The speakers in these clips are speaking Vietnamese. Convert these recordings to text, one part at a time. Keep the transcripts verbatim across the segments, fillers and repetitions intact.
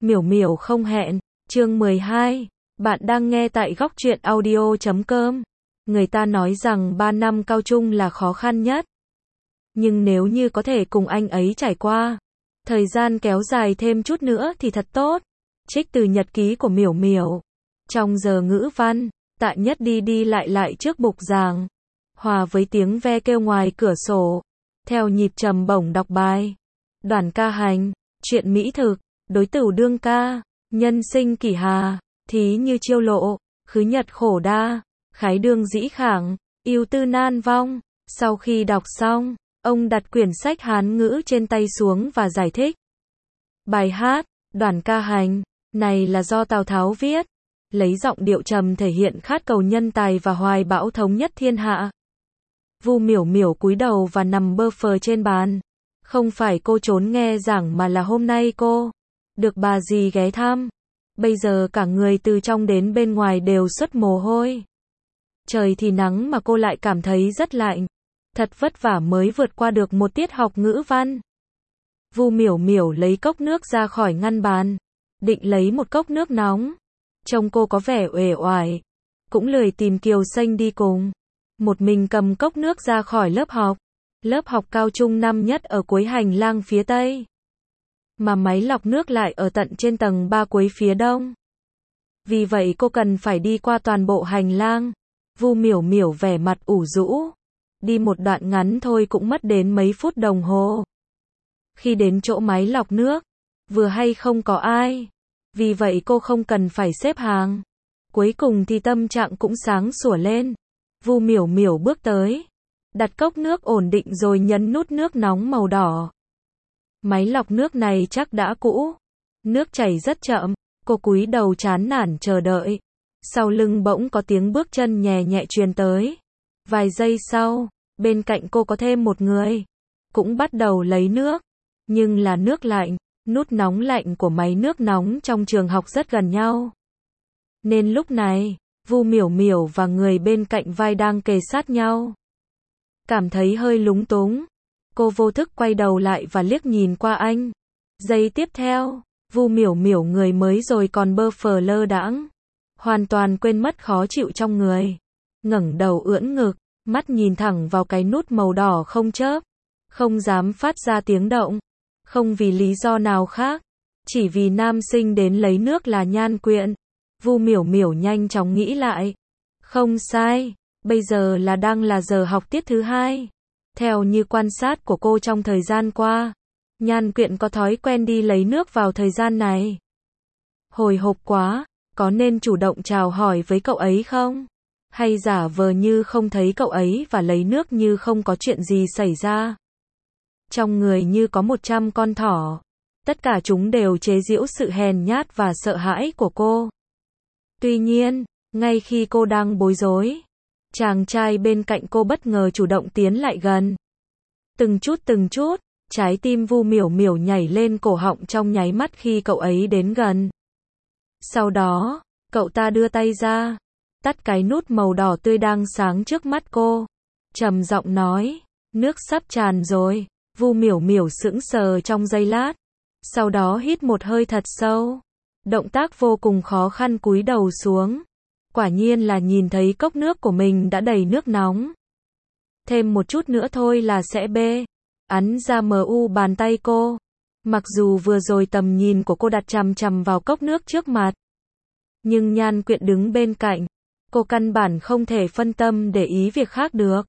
Miểu miểu không hẹn, chương mười hai. Bạn đang nghe tại góc truyện audio chấm com. Người ta nói rằng ba năm cao trung là khó khăn nhất. Nhưng nếu như có thể cùng anh ấy trải qua, thời gian kéo dài thêm chút nữa thì thật tốt. Trích từ nhật ký của Miểu miểu. Trong giờ ngữ văn, Tạ Nhất đi đi lại lại trước bục giảng, hòa với tiếng ve kêu ngoài cửa sổ, theo nhịp trầm bổng đọc bài. Đoàn ca hành, chuyện mỹ thực, đối tửu đương ca, nhân sinh kỷ hà, thí như chiêu lộ, khứ nhật khổ đa, khái đương dĩ khảng, yêu tư nan vong. Sau khi đọc xong, ông đặt quyển sách Hán ngữ trên tay xuống và giải thích. Bài hát, Đoàn ca hành, này là do Tào Tháo viết, lấy giọng điệu trầm thể hiện khát cầu nhân tài và hoài bão thống nhất thiên hạ. Vu Miểu miểu cúi đầu và nằm bơ phờ trên bàn. Không phải cô trốn nghe giảng mà là hôm nay cô được bà dì ghé thăm. Bây giờ cả người từ trong đến bên ngoài đều xuất mồ hôi. Trời thì nắng mà cô lại cảm thấy rất lạnh. Thật vất vả mới vượt qua được một tiết học ngữ văn. Vu Miểu miểu lấy cốc nước ra khỏi ngăn bàn, định lấy một cốc nước nóng. Trông cô có vẻ uể oải, cũng lười tìm Kiều Xanh đi cùng. Một mình cầm cốc nước ra khỏi lớp học. Lớp học cao trung năm nhất ở cuối hành lang phía tây, mà máy lọc nước lại ở tận trên tầng ba cuối phía đông. Vì vậy cô cần phải đi qua toàn bộ hành lang. Vu Miểu miểu vẻ mặt ủ rũ. Đi một đoạn ngắn thôi cũng mất đến mấy phút đồng hồ. Khi đến chỗ máy lọc nước, vừa hay không có ai. Vì vậy cô không cần phải xếp hàng. Cuối cùng thì tâm trạng cũng sáng sủa lên. Vu Miểu miểu bước tới, đặt cốc nước ổn định rồi nhấn nút nước nóng màu đỏ. Máy lọc nước này chắc đã cũ. Nước chảy rất chậm. Cô cúi đầu chán nản chờ đợi. Sau lưng bỗng có tiếng bước chân nhẹ nhẹ truyền tới. Vài giây sau, bên cạnh cô có thêm một người. Cũng bắt đầu lấy nước. Nhưng là nước lạnh. Nút nóng lạnh của máy nước nóng trong trường học rất gần nhau. Nên lúc này, Vu Miểu miểu và người bên cạnh vai đang kề sát nhau. Cảm thấy hơi lúng túng. Cô vô thức quay đầu lại và liếc nhìn qua anh. Giây tiếp theo, Vu Miểu miểu người mới rồi còn bơ phờ lơ đãng, hoàn toàn quên mất khó chịu trong người. Ngẩng đầu ưỡn ngực, mắt nhìn thẳng vào cái nút màu đỏ không chớp. Không dám phát ra tiếng động. Không vì lý do nào khác. Chỉ vì nam sinh đến lấy nước là Nhan Quyện. Vu Miểu miểu nhanh chóng nghĩ lại. Không sai, bây giờ là đang là giờ học tiết thứ hai. Theo như quan sát của cô trong thời gian qua, Nhan Quyện có thói quen đi lấy nước vào thời gian này. Hồi hộp quá, có nên chủ động chào hỏi với cậu ấy không? Hay giả vờ như không thấy cậu ấy và lấy nước như không có chuyện gì xảy ra? Trong người như có một trăm con thỏ. Tất cả chúng đều chế giễu sự hèn nhát và sợ hãi của cô. Tuy nhiên, ngay khi cô đang bối rối, chàng trai bên cạnh cô bất ngờ chủ động tiến lại gần. Từng chút từng chút, trái tim Vu Miểu miểu nhảy lên cổ họng trong nháy mắt khi cậu ấy đến gần. Sau đó, cậu ta đưa tay ra, tắt cái nút màu đỏ tươi đang sáng trước mắt cô. Trầm giọng nói, nước sắp tràn rồi. Vu Miểu miểu sững sờ trong giây lát. Sau đó hít một hơi thật sâu. Động tác vô cùng khó khăn cúi đầu xuống. Quả nhiên là nhìn thấy cốc nước của mình đã đầy nước nóng. Thêm một chút nữa thôi là sẽ bê. Ấn ra mờ u bàn tay cô. Mặc dù vừa rồi tầm nhìn của cô đặt chằm chằm vào cốc nước trước mặt. Nhưng Nhan Quyện đứng bên cạnh. Cô căn bản không thể phân tâm để ý việc khác được.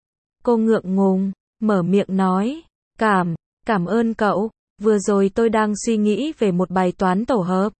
Cô ngượng ngùng, mở miệng nói. Cảm, cảm ơn cậu. Vừa rồi tôi đang suy nghĩ về một bài toán tổ hợp.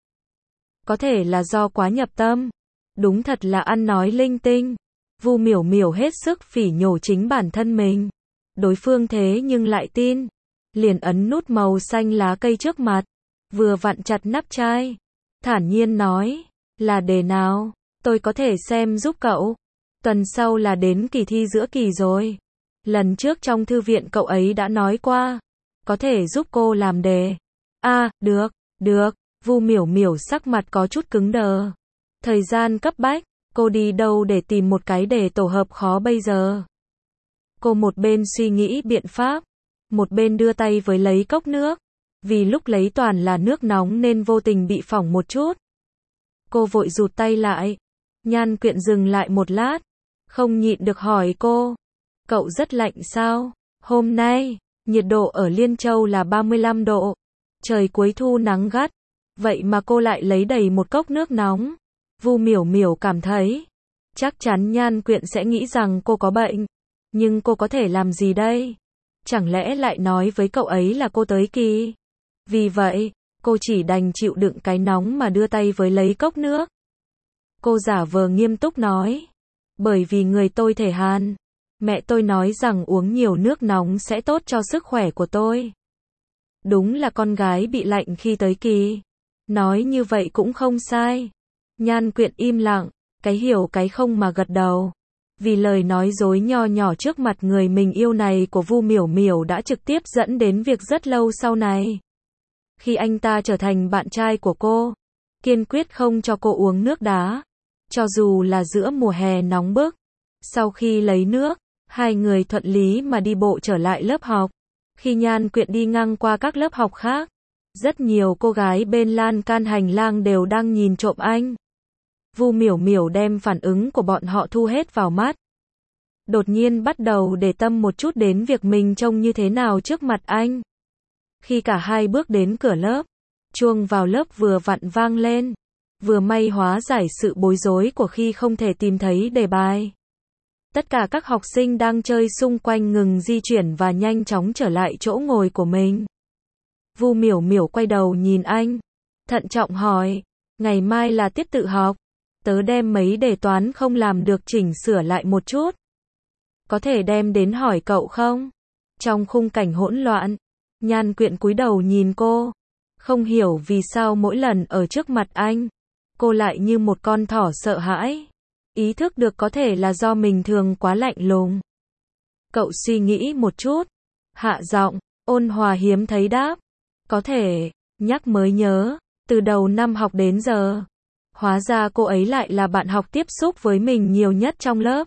Có thể là do quá nhập tâm. Đúng thật là ăn nói linh tinh. Vu Miểu miểu hết sức phỉ nhổ chính bản thân mình. Đối phương thế nhưng lại tin. Liền ấn nút màu xanh lá cây trước mặt. Vừa vặn chặt nắp chai. Thản nhiên nói. Là đề nào? Tôi có thể xem giúp cậu. Tuần sau là đến kỳ thi giữa kỳ rồi. Lần trước trong thư viện cậu ấy đã nói qua. Có thể giúp cô làm đề. À, được, được. Vu Miểu miểu sắc mặt có chút cứng đờ. Thời gian cấp bách, cô đi đâu để tìm một cái đề tổ hợp khó bây giờ? Cô một bên suy nghĩ biện pháp, một bên đưa tay với lấy cốc nước. Vì lúc lấy toàn là nước nóng nên vô tình bị phỏng một chút. Cô vội rụt tay lại. Nhan Quyện dừng lại một lát, không nhịn được hỏi cô. Cậu rất lạnh sao? Hôm nay, nhiệt độ ở Liên Châu là ba mươi lăm độ. Trời cuối thu nắng gắt. Vậy mà cô lại lấy đầy một cốc nước nóng. Vu Miểu Miểu cảm thấy, chắc chắn Nhan Quyện sẽ nghĩ rằng cô có bệnh. Nhưng cô có thể làm gì đây? Chẳng lẽ lại nói với cậu ấy là cô tới kỳ? Vì vậy, cô chỉ đành chịu đựng cái nóng mà đưa tay với lấy cốc nước. Cô giả vờ nghiêm túc nói. Bởi vì người tôi thể hàn. Mẹ tôi nói rằng uống nhiều nước nóng sẽ tốt cho sức khỏe của tôi. Đúng là con gái bị lạnh khi tới kỳ. Nói như vậy cũng không sai. Nhan Quyện im lặng, cái hiểu cái không mà gật đầu. Vì lời nói dối nho nhỏ trước mặt người mình yêu này của Vu Miểu Miểu đã trực tiếp dẫn đến việc rất lâu sau này. Khi anh ta trở thành bạn trai của cô, kiên quyết không cho cô uống nước đá. Cho dù là giữa mùa hè nóng bức. Sau khi lấy nước, hai người thuận lý mà đi bộ trở lại lớp học. Khi Nhan Quyện đi ngang qua các lớp học khác, rất nhiều cô gái bên lan can hành lang đều đang nhìn trộm anh. Vu Miểu Miểu đem phản ứng của bọn họ thu hết vào mắt. Đột nhiên bắt đầu để tâm một chút đến việc mình trông như thế nào trước mặt anh. Khi cả hai bước đến cửa lớp, chuông vào lớp vừa vặn vang lên. Vừa may hóa giải sự bối rối của khi không thể tìm thấy đề bài. Tất cả các học sinh đang chơi xung quanh ngừng di chuyển và nhanh chóng trở lại chỗ ngồi của mình. Vu Miểu Miểu quay đầu nhìn anh, thận trọng hỏi, ngày mai là tiết tự học. Tớ đem mấy đề toán không làm được chỉnh sửa lại một chút. Có thể đem đến hỏi cậu không? Trong khung cảnh hỗn loạn, Nhan Quyện cúi đầu nhìn cô. Không hiểu vì sao mỗi lần ở trước mặt anh, cô lại như một con thỏ sợ hãi. Ý thức được có thể là do mình thường quá lạnh lùng. Cậu suy nghĩ một chút. Hạ giọng, ôn hòa hiếm thấy đáp. Có thể, nhắc mới nhớ, từ đầu năm học đến giờ. Hóa ra cô ấy lại là bạn học tiếp xúc với mình nhiều nhất trong lớp.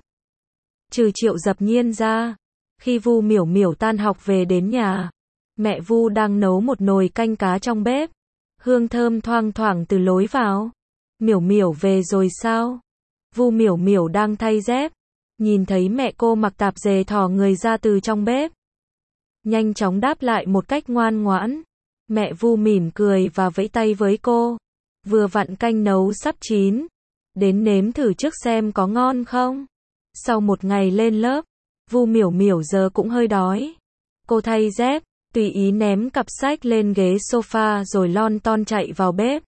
Trừ Triệu Dập Nhiên ra. Khi Vu Miểu Miểu tan học về đến nhà, mẹ Vu đang nấu một nồi canh cá trong bếp. Hương thơm thoang thoảng từ lối vào. Miểu Miểu về rồi sao? Vu Miểu Miểu đang thay dép. Nhìn thấy mẹ cô mặc tạp dề thò người ra từ trong bếp. Nhanh chóng đáp lại một cách ngoan ngoãn. Mẹ Vu mỉm cười và vẫy tay với cô. Vừa vặn canh nấu sắp chín. Đến nếm thử trước xem có ngon không? Sau một ngày lên lớp, Vu Miểu Miểu giờ cũng hơi đói. Cô thay dép, tùy ý ném cặp sách lên ghế sofa rồi lon ton chạy vào bếp.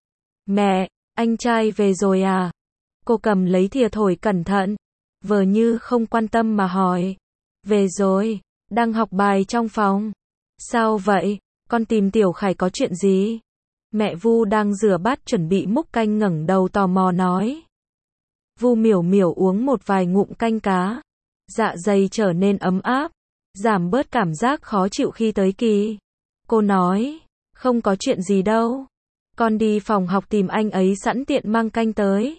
Mẹ, anh trai về rồi à? Cô cầm lấy thìa thổi cẩn thận, vờ như không quan tâm mà hỏi. Về rồi, đang học bài trong phòng. Sao vậy, con tìm Tiểu Khải có chuyện gì? Mẹ Vu đang rửa bát chuẩn bị múc canh ngẩng đầu tò mò nói. Vu Miểu Miểu uống một vài ngụm canh cá. Dạ dày trở nên ấm áp, giảm bớt cảm giác khó chịu khi tới kỳ. Cô nói, không có chuyện gì đâu. Con đi phòng học tìm anh ấy sẵn tiện mang canh tới.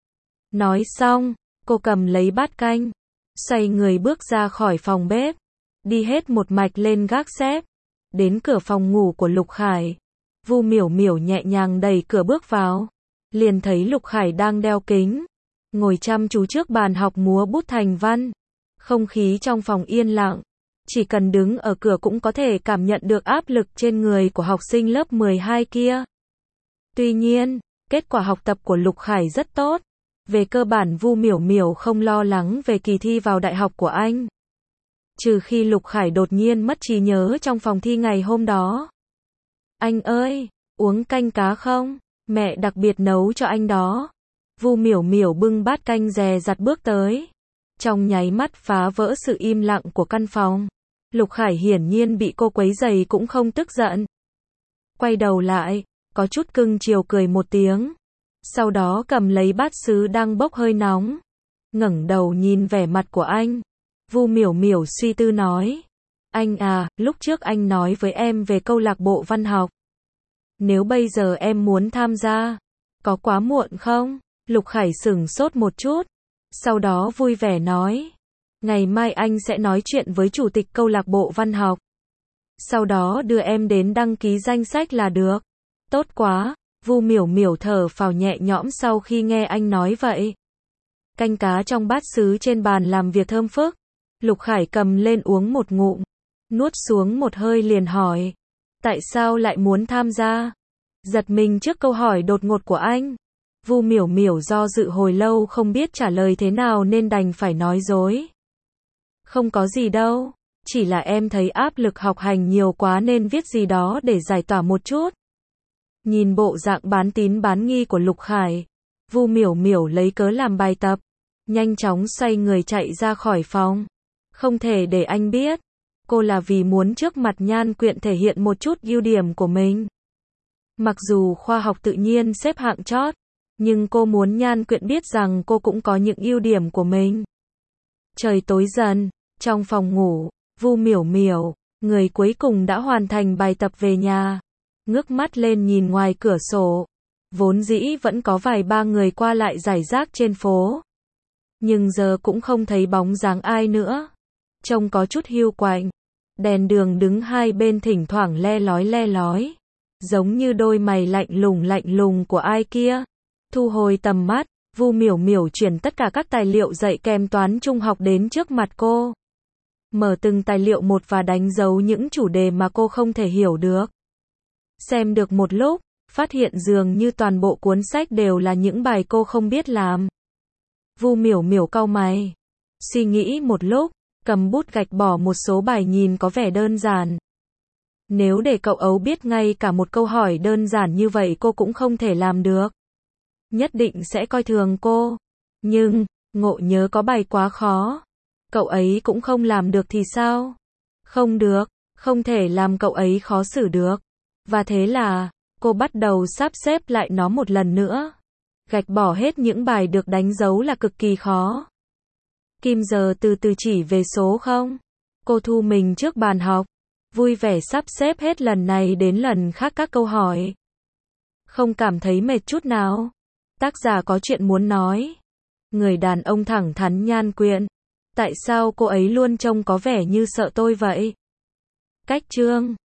Nói xong, cô cầm lấy bát canh, xoay người bước ra khỏi phòng bếp, đi hết một mạch lên gác xếp, đến cửa phòng ngủ của Lục Khải. Vu Miểu Miểu nhẹ nhàng đẩy cửa bước vào, liền thấy Lục Khải đang đeo kính, ngồi chăm chú trước bàn học múa bút thành văn. Không khí trong phòng yên lặng, chỉ cần đứng ở cửa cũng có thể cảm nhận được áp lực trên người của học sinh lớp mười hai kia. Tuy nhiên, kết quả học tập của Lục Khải rất tốt. Về cơ bản Vu Miểu Miểu không lo lắng về kỳ thi vào đại học của anh. Trừ khi Lục Khải đột nhiên mất trí nhớ trong phòng thi ngày hôm đó. Anh ơi, uống canh cá không? Mẹ đặc biệt nấu cho anh đó. Vu Miểu Miểu bưng bát canh dè dặt bước tới. Trong nháy mắt phá vỡ sự im lặng của căn phòng. Lục Khải hiển nhiên bị cô quấy rầy cũng không tức giận. Quay đầu lại, có chút cưng chiều cười một tiếng. Sau đó cầm lấy bát sứ đang bốc hơi nóng. Ngẩng đầu nhìn vẻ mặt của anh. Vu Miểu Miểu suy tư nói. Anh à, lúc trước anh nói với em về câu lạc bộ văn học. Nếu bây giờ em muốn tham gia, có quá muộn không? Lục Khải sửng sốt một chút. Sau đó vui vẻ nói. Ngày mai anh sẽ nói chuyện với chủ tịch câu lạc bộ văn học. Sau đó đưa em đến đăng ký danh sách là được. Tốt quá, Vu Miểu Miểu thở phào nhẹ nhõm sau khi nghe anh nói vậy. Canh cá trong bát sứ trên bàn làm việc thơm phức. Lục Khải cầm lên uống một ngụm, nuốt xuống một hơi liền hỏi. Tại sao lại muốn tham gia? Giật mình trước câu hỏi đột ngột của anh. Vu Miểu Miểu do dự hồi lâu không biết trả lời thế nào nên đành phải nói dối. Không có gì đâu, chỉ là em thấy áp lực học hành nhiều quá nên viết gì đó để giải tỏa một chút. Nhìn bộ dạng bán tín bán nghi của Lục Khải, Vu Miểu Miểu lấy cớ làm bài tập, nhanh chóng xoay người chạy ra khỏi phòng. Không thể để anh biết, cô là vì muốn trước mặt Nhan Quyện thể hiện một chút ưu điểm của mình. Mặc dù khoa học tự nhiên xếp hạng chót, nhưng cô muốn Nhan Quyện biết rằng cô cũng có những ưu điểm của mình. Trời tối dần, trong phòng ngủ, Vu Miểu Miểu, người cuối cùng đã hoàn thành bài tập về nhà. Ngước mắt lên nhìn ngoài cửa sổ, vốn dĩ vẫn có vài ba người qua lại rải rác trên phố. Nhưng giờ cũng không thấy bóng dáng ai nữa. Trông có chút hiu quạnh. Đèn đường đứng hai bên thỉnh thoảng le lói le lói. Giống như đôi mày lạnh lùng lạnh lùng của ai kia. Thu hồi tầm mắt, Vu Miểu Miểu chuyển tất cả các tài liệu dạy kèm toán trung học đến trước mặt cô. Mở từng tài liệu một và đánh dấu những chủ đề mà cô không thể hiểu được. Xem được một lúc, phát hiện dường như toàn bộ cuốn sách đều là những bài cô không biết làm. Vu Miểu Miểu cau mày, suy nghĩ một lúc, cầm bút gạch bỏ một số bài nhìn có vẻ đơn giản. Nếu để cậu ấu biết ngay cả một câu hỏi đơn giản như vậy cô cũng không thể làm được, nhất định sẽ coi thường cô. Nhưng, ngộ nhớ có bài quá khó, cậu ấy cũng không làm được thì sao? Không được, không thể làm cậu ấy khó xử được. Và thế là, cô bắt đầu sắp xếp lại nó một lần nữa. Gạch bỏ hết những bài được đánh dấu là cực kỳ khó. Kim giờ từ từ chỉ về số không. Cô thu mình trước bàn học, vui vẻ sắp xếp hết lần này đến lần khác các câu hỏi. Không cảm thấy mệt chút nào. Tác giả có chuyện muốn nói. Người đàn ông thẳng thắn Nhan Quyện. Tại sao cô ấy luôn trông có vẻ như sợ tôi vậy? Cách chương